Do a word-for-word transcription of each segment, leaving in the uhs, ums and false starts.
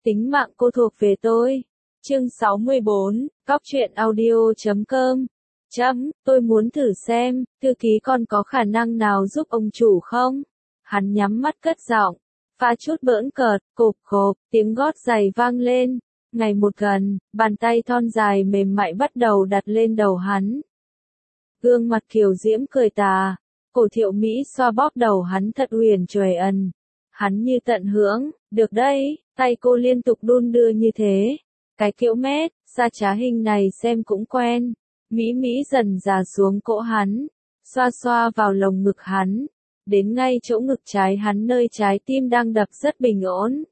Tính mạng cô thuộc về tôi. Chương sáu mươi bốn, Cóc truyện audio chấm com. Chấm, tôi muốn thử xem, thư ký con có khả năng nào giúp ông chủ không? Hắn nhắm mắt cất giọng, pha chút bỡn cợt, cộp cộp, tiếng gót giày vang lên. Ngày một gần, bàn tay thon dài mềm mại bắt đầu đặt lên đầu hắn. Gương mặt kiều diễm cười tà, cổ Thiệu Mỹ xoa bóp đầu hắn thật uyển chuyển ẩn. Hắn như tận hưởng, được đấy, tay cô liên tục đun đưa như thế. Cái kiễu mét, xa trá hình này xem cũng quen. Mỹ Mỹ dần dà xuống cỗ hắn, xoa xoa vào lồng ngực hắn, đến ngay chỗ ngực trái hắn nơi trái tim đang đập rất bình ổn.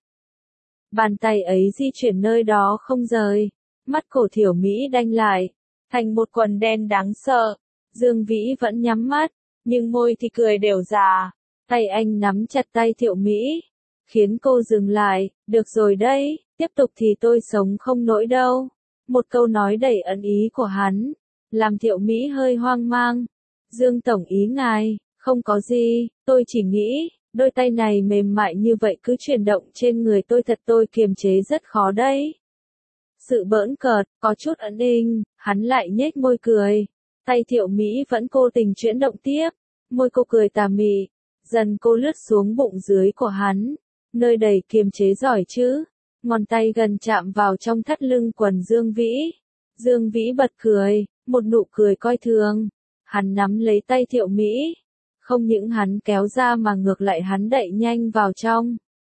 Bàn tay ấy di chuyển nơi đó không rời, mắt cổ Thiểu Mỹ đanh lại, thành một quần đen đáng sợ. Dương Vĩ vẫn nhắm mắt, nhưng môi thì cười đều già. Tay anh nắm chặt tay Thiệu Mỹ, khiến cô dừng lại, được rồi đấy, tiếp tục thì tôi sống không nổi đâu. Một câu nói đầy ẩn ý của hắn, làm Thiệu Mỹ hơi hoang mang. Dương Tổng ý ngài, không có gì, tôi chỉ nghĩ, đôi tay này mềm mại như vậy cứ chuyển động trên người tôi thật tôi kiềm chế rất khó đấy. Sự bỡn cợt, có chút ẩn hình, hắn lại nhếch môi cười. Tay Thiệu Mỹ vẫn cố tình chuyển động tiếp, môi cô cười tà mị. Dần cô lướt xuống bụng dưới của hắn, nơi đầy kiềm chế giỏi chứ. Ngón tay gần chạm vào trong thắt lưng quần Dương Vĩ. Dương Vĩ bật cười, một nụ cười coi thường. Hắn nắm lấy tay Thiệu Mỹ. Không những hắn kéo ra mà ngược lại hắn đẩy nhanh vào trong.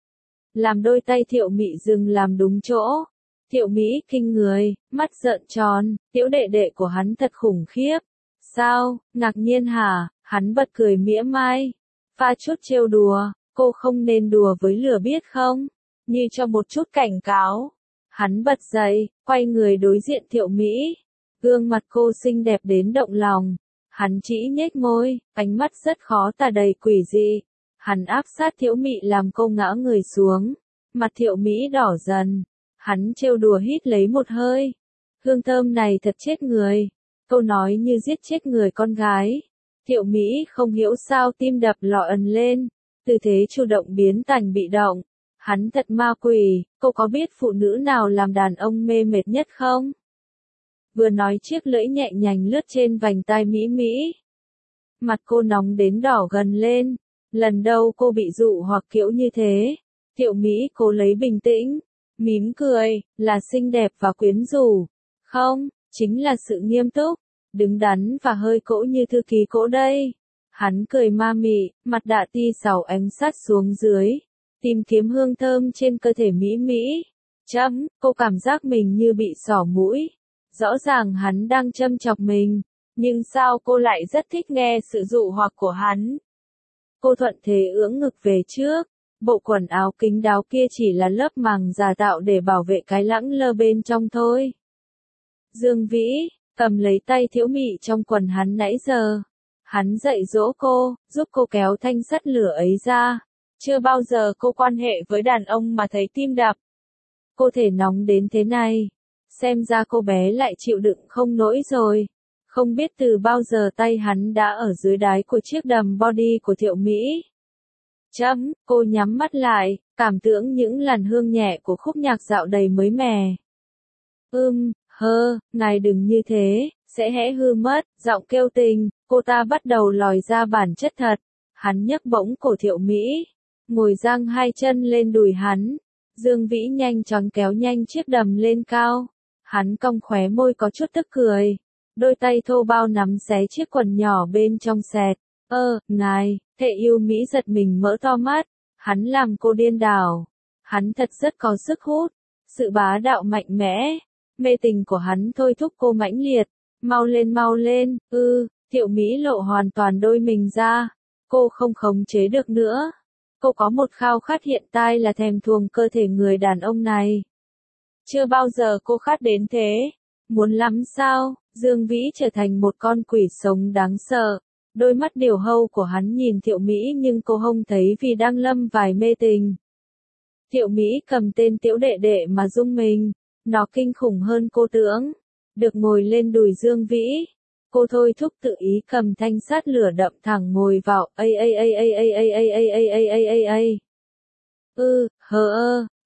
Làm đôi tay Thiệu Mỹ dừng làm đúng chỗ. Thiệu Mỹ kinh người, mắt trợn tròn, tiểu đệ đệ của hắn thật khủng khiếp. Sao, ngạc nhiên hả? Hắn bật cười mỉa mai. Pha chút trêu đùa, cô không nên đùa với lửa biết không? Như cho một chút cảnh cáo. Hắn bật dậy, quay người đối diện Thiệu Mỹ. Gương mặt cô xinh đẹp đến động lòng. Hắn chỉ nhếch môi, ánh mắt rất khó tả đầy quỷ dị. Hắn áp sát Thiệu Mỹ làm cô ngã người xuống. Mặt Thiệu Mỹ đỏ dần. Hắn trêu đùa hít lấy một hơi. Hương thơm này thật chết người. Câu nói như giết chết người con gái. Thiệu Mỹ không hiểu sao tim đập lọ ẩn lên. Tư thế chủ động biến thành bị động. Hắn thật ma quỷ, cô có biết phụ nữ nào làm đàn ông mê mệt nhất không? Vừa nói chiếc lưỡi nhẹ nhàng lướt trên vành tai Mỹ Mỹ. Mặt cô nóng đến đỏ gần lên. Lần đầu cô bị dụ hoặc kiễu như thế. Thiệu Mỹ cố lấy bình tĩnh. Mím cười, là xinh đẹp và quyến rũ. Không, chính là sự nghiêm túc, đứng đắn và hơi cỗ như thư ký cỗ đây. Hắn cười ma mị, mặt đạ ti sầu ánh sát xuống dưới, tìm kiếm hương thơm trên cơ thể Mỹ Mỹ. Chấm, cô cảm giác mình như bị xỏ mũi. Rõ ràng hắn đang châm chọc mình, nhưng sao cô lại rất thích nghe sự dụ hoặc của hắn. Cô thuận thế ưỡng ngực về trước. Bộ quần áo kín đáo kia chỉ là lớp màng giả tạo để bảo vệ cái lẳng lơ bên trong thôi. Dương Vĩ, cầm lấy tay Thiệu Mỹ trong quần hắn nãy giờ. Hắn dạy dỗ cô, giúp cô kéo thanh sắt lửa ấy ra. Chưa bao giờ cô quan hệ với đàn ông mà thấy tim đập. Cô thể nóng đến thế này. Xem ra cô bé lại chịu đựng không nổi rồi. Không biết từ bao giờ tay hắn đã ở dưới đáy của chiếc đầm body của Thiệu Mỹ. Chấm, cô nhắm mắt lại, cảm tưởng những làn hương nhẹ của khúc nhạc dạo đầy mới mẻ. Ưm, hơ, ngài đừng như thế, sẽ hẽ hư mất, giọng kêu tình, cô ta bắt đầu lòi ra bản chất thật. Hắn nhấc bổng cổ Thiệu Mỹ, ngồi giang hai chân lên đùi hắn. Dương Vĩ nhanh chóng kéo nhanh chiếc đầm lên cao. Hắn cong khóe môi có chút tức cười. Đôi tay thô bao nắm xé chiếc quần nhỏ bên trong xẹt. Ơ, ngài, Thệ Yêu Mỹ giật mình mở to mắt. Hắn làm cô điên đảo. Hắn thật rất có sức hút. Sự bá đạo mạnh mẽ. Mê tình của hắn thôi thúc cô mãnh liệt. Mau lên mau lên, ư, Thiệu Mỹ lộ hoàn toàn đôi mình ra. Cô không khống chế được nữa. Cô có một khao khát hiện tại là thèm thuồng cơ thể người đàn ông này. Chưa bao giờ cô khát đến thế. Muốn lắm sao? Dương Vĩ trở thành một con quỷ sống đáng sợ. Đôi mắt điều hâu của hắn nhìn Thiệu Mỹ nhưng cô không thấy vì đang lâm vài mê tình. Thiệu Mỹ cầm tên tiểu đệ đệ mà rung mình. Nó kinh khủng hơn cô tưởng. Được ngồi lên đùi Dương Vĩ. Cô thôi thúc tự ý cầm thanh sát lửa đậm thẳng ngồi vào. Ây ây ây ây ây ây ây ây ây ây ây ây. Ư, hờ ơ,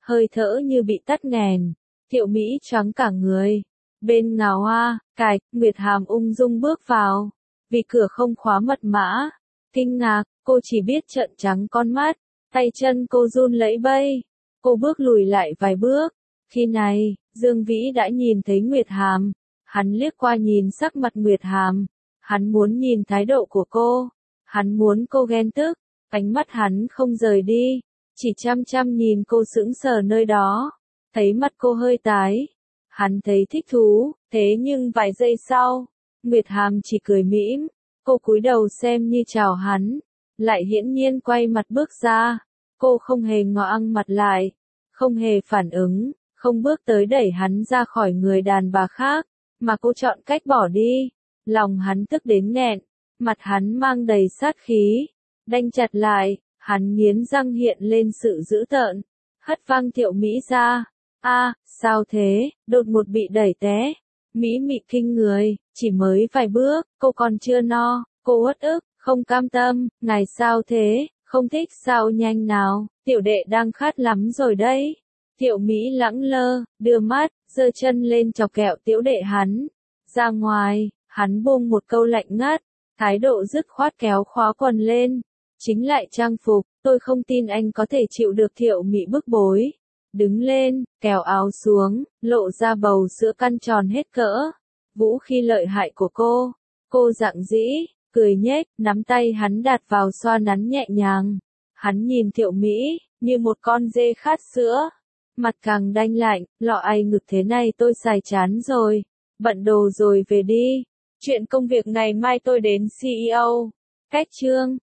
hơi thở như bị tắt nghẹn. Thiệu Mỹ choáng cả người. Bên ngào hoa, cài, Nguyệt Hàm ung dung bước vào. Vì cửa không khóa mật mã. Kinh ngạc, cô chỉ biết trợn trắng con mắt. Tay chân cô run lẩy bẩy. Cô bước lùi lại vài bước. Khi này, Dương Vĩ đã nhìn thấy Nguyệt Hàm. Hắn liếc qua nhìn sắc mặt Nguyệt Hàm. Hắn muốn nhìn thái độ của cô. Hắn muốn cô ghen tức. Ánh mắt hắn không rời đi. Chỉ chăm chăm nhìn cô sững sờ nơi đó. Thấy mặt cô hơi tái. Hắn thấy thích thú. Thế nhưng vài giây sau, Nguyệt Hàm chỉ cười mỉm. Cô cúi đầu xem như chào hắn. Lại hiển nhiên quay mặt bước ra. Cô không hề ngoảnh mặt lại. Không hề phản ứng. Không bước tới đẩy hắn ra khỏi người đàn bà khác. Mà cô chọn cách bỏ đi. Lòng hắn tức đến nghẹn. Mặt hắn mang đầy sát khí. Đanh chặt lại. Hắn nghiến răng hiện lên sự dữ tợn. Hất văng Thiệu Mỹ ra. A, sao thế? Đột ngột bị đẩy té. Mỹ mị kinh người. Chỉ mới vài bước. Cô còn chưa no. Cô uất ức. Không cam tâm. Ngài sao thế? Không thích sao nhanh nào? Tiểu đệ đang khát lắm rồi đấy. Thiệu Mỹ lẳng lơ. Đưa mắt. Giơ chân lên chọc kẹo tiểu đệ hắn. Ra ngoài. Hắn buông một câu lạnh ngắt. Thái độ dứt khoát kéo khóa quần lên. Chính lại trang phục. Tôi không tin anh có thể chịu được Thiệu Mỹ bức bối. Đứng lên, kéo áo xuống, lộ ra bầu sữa căn tròn hết cỡ. Vũ khí lợi hại của cô. Cô dạn dĩ, cười nhếch, nắm tay hắn đặt vào xoa nắn nhẹ nhàng. Hắn nhìn Thiệu Mỹ, như một con dê khát sữa. Mặt càng đanh lạnh, lọ ai ngực thế này tôi xài chán rồi. Bận đồ rồi về đi. Chuyện công việc ngày mai tôi đến xê e ô. Cách chương.